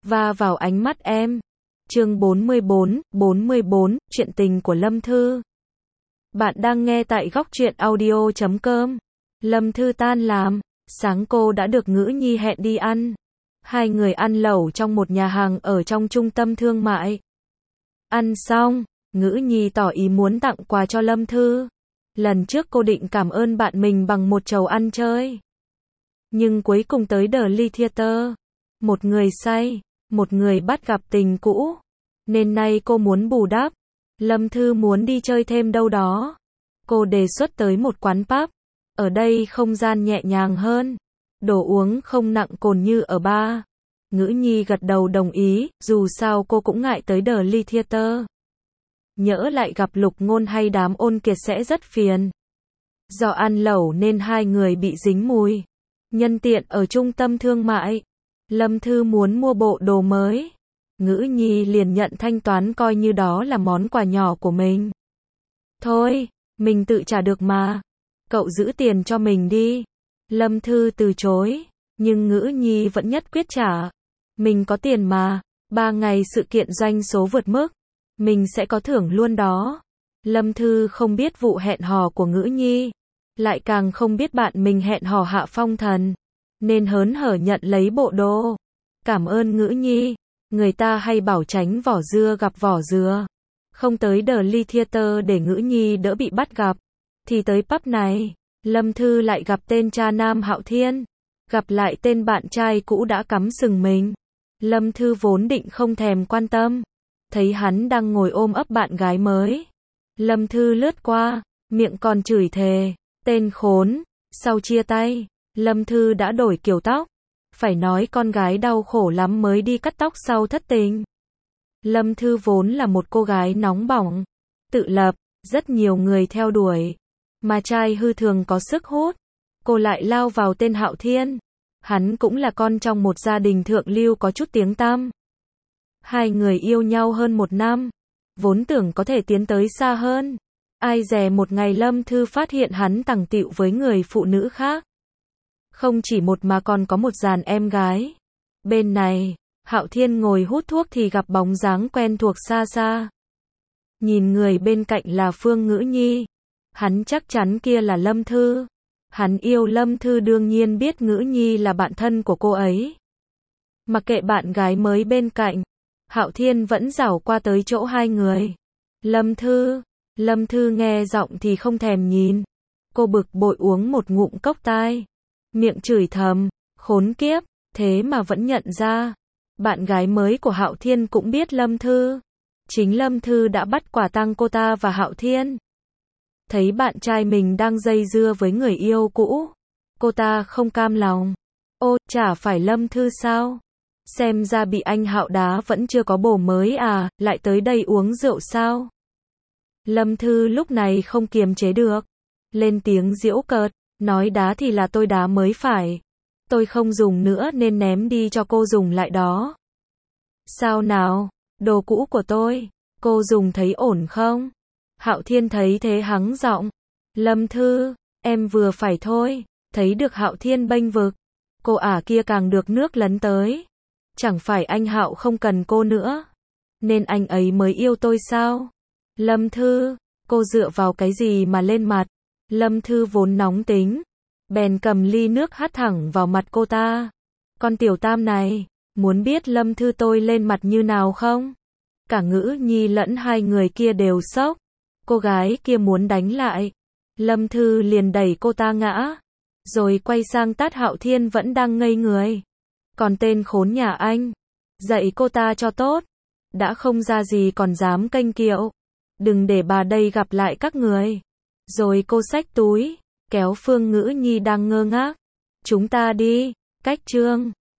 va vào ánh mắt em. Chương 44, chuyện tình của Lâm Thư. Bạn đang nghe tại góc truyện audio.com. Lâm Thư tan làm, sáng cô đã được Ngữ Nhi hẹn đi ăn. Hai người ăn lẩu trong một nhà hàng ở trong trung tâm thương mại. Ăn xong, Ngữ Nhi tỏ ý muốn tặng quà cho Lâm Thư. Lần trước cô định cảm ơn bạn mình bằng một chầu ăn chơi. Nhưng cuối cùng tới The Lee Theater. Một người say, một người bắt gặp tình cũ. Nên nay cô muốn bù đắp. Lâm Thư muốn đi chơi thêm đâu đó. Cô đề xuất tới một quán pub. Ở đây không gian nhẹ nhàng hơn. Đồ uống không nặng cồn như ở bar. Ngữ Nhi gật đầu đồng ý, dù sao cô cũng ngại tới The Lee Theater. Nhỡ lại gặp Lục Ngôn hay đám ôn kiệt sẽ rất phiền. Do ăn lẩu nên hai người bị dính mùi. Nhân tiện ở trung tâm thương mại, Lâm Thư muốn mua bộ đồ mới. Ngữ Nhi liền nhận thanh toán coi như đó là món quà nhỏ của mình. Thôi, mình tự trả được mà. Cậu giữ tiền cho mình đi. Lâm Thư từ chối, nhưng Ngữ Nhi vẫn nhất quyết trả. Mình có tiền mà, 3 ngày sự kiện doanh số vượt mức. Mình sẽ có thưởng luôn đó. Lâm Thư không biết vụ hẹn hò của Ngữ Nhi. Lại càng không biết bạn mình hẹn hò Hạ Phong Thần. Nên hớn hở nhận lấy bộ đồ. Cảm ơn Ngữ Nhi. Người ta hay bảo tránh vỏ dưa gặp vỏ dừa. Không tới The Lee Theater để Ngữ Nhi đỡ bị bắt gặp. Thì tới pub này, Lâm Thư lại gặp tên cha nam Hạo Thiên. Gặp lại tên bạn trai cũ đã cắm sừng mình. Lâm Thư vốn định không thèm quan tâm. Thấy hắn đang ngồi ôm ấp bạn gái mới. Lâm Thư lướt qua, miệng còn chửi thề. Tên khốn. Sau chia tay, Lâm Thư đã đổi kiểu tóc. Phải nói con gái đau khổ lắm mới đi cắt tóc sau thất tình. Lâm Thư vốn là một cô gái nóng bỏng, tự lập, rất nhiều người theo đuổi. Mà trai hư thường có sức hút. Cô lại lao vào tên Hạo Thiên. Hắn cũng là con trong một gia đình thượng lưu có chút tiếng tăm. Hai người yêu nhau hơn 1 năm. Vốn tưởng có thể tiến tới xa hơn. Ai dè một ngày Lâm Thư phát hiện hắn tằng tịu với người phụ nữ khác. Không chỉ một mà còn có một dàn em gái. Bên này, Hạo Thiên ngồi hút thuốc thì gặp bóng dáng quen thuộc xa xa. Nhìn người bên cạnh là Phương Ngữ Nhi. Hắn chắc chắn kia là Lâm Thư. Hắn yêu Lâm Thư đương nhiên biết Ngữ Nhi là bạn thân của cô ấy. Mặc kệ bạn gái mới bên cạnh, Hạo Thiên vẫn rảo qua tới chỗ hai người. Lâm Thư nghe giọng thì không thèm nhìn. Cô bực bội uống một ngụm cốc tai. Miệng chửi thầm, khốn kiếp, thế mà vẫn nhận ra. Bạn gái mới của Hạo Thiên cũng biết Lâm Thư. Chính Lâm Thư đã bắt quả tang cô ta và Hạo Thiên. Thấy bạn trai mình đang dây dưa với người yêu cũ. Cô ta không cam lòng. Ô, chả phải Lâm Thư sao? Xem ra bị anh Hạo đá vẫn chưa có bồ mới à, lại tới đây uống rượu sao? Lâm Thư lúc này không kiềm chế được. Lên tiếng giễu cợt, nói đá thì là tôi đá mới phải. Tôi không dùng nữa nên ném đi cho cô dùng lại đó. Sao nào? Đồ cũ của tôi, cô dùng thấy ổn không? Hạo Thiên thấy thế hắng giọng. Lâm Thư, em vừa phải thôi. Thấy được Hạo Thiên bênh vực. Cô ả kia càng được nước lấn tới. Chẳng phải anh Hạo không cần cô nữa. Nên anh ấy mới yêu tôi sao? Lâm Thư, cô dựa vào cái gì mà lên mặt? Lâm Thư vốn nóng tính. Bèn cầm ly nước hắt thẳng vào mặt cô ta. Con tiểu tam này, muốn biết Lâm Thư tôi lên mặt như nào không? Cả Ngữ Nhi lẫn hai người kia đều sốc. Cô gái kia muốn đánh lại. Lâm Thư liền đẩy cô ta ngã. Rồi quay sang tát Hạo Thiên vẫn đang ngây người. Còn tên khốn nhà anh, dạy cô ta cho tốt. Đã không ra gì còn dám kênh kiệu. Đừng để bà đây gặp lại các người. Rồi cô xách túi, kéo Phương Ngữ Nhi đang ngơ ngác. Chúng ta đi, cách chương.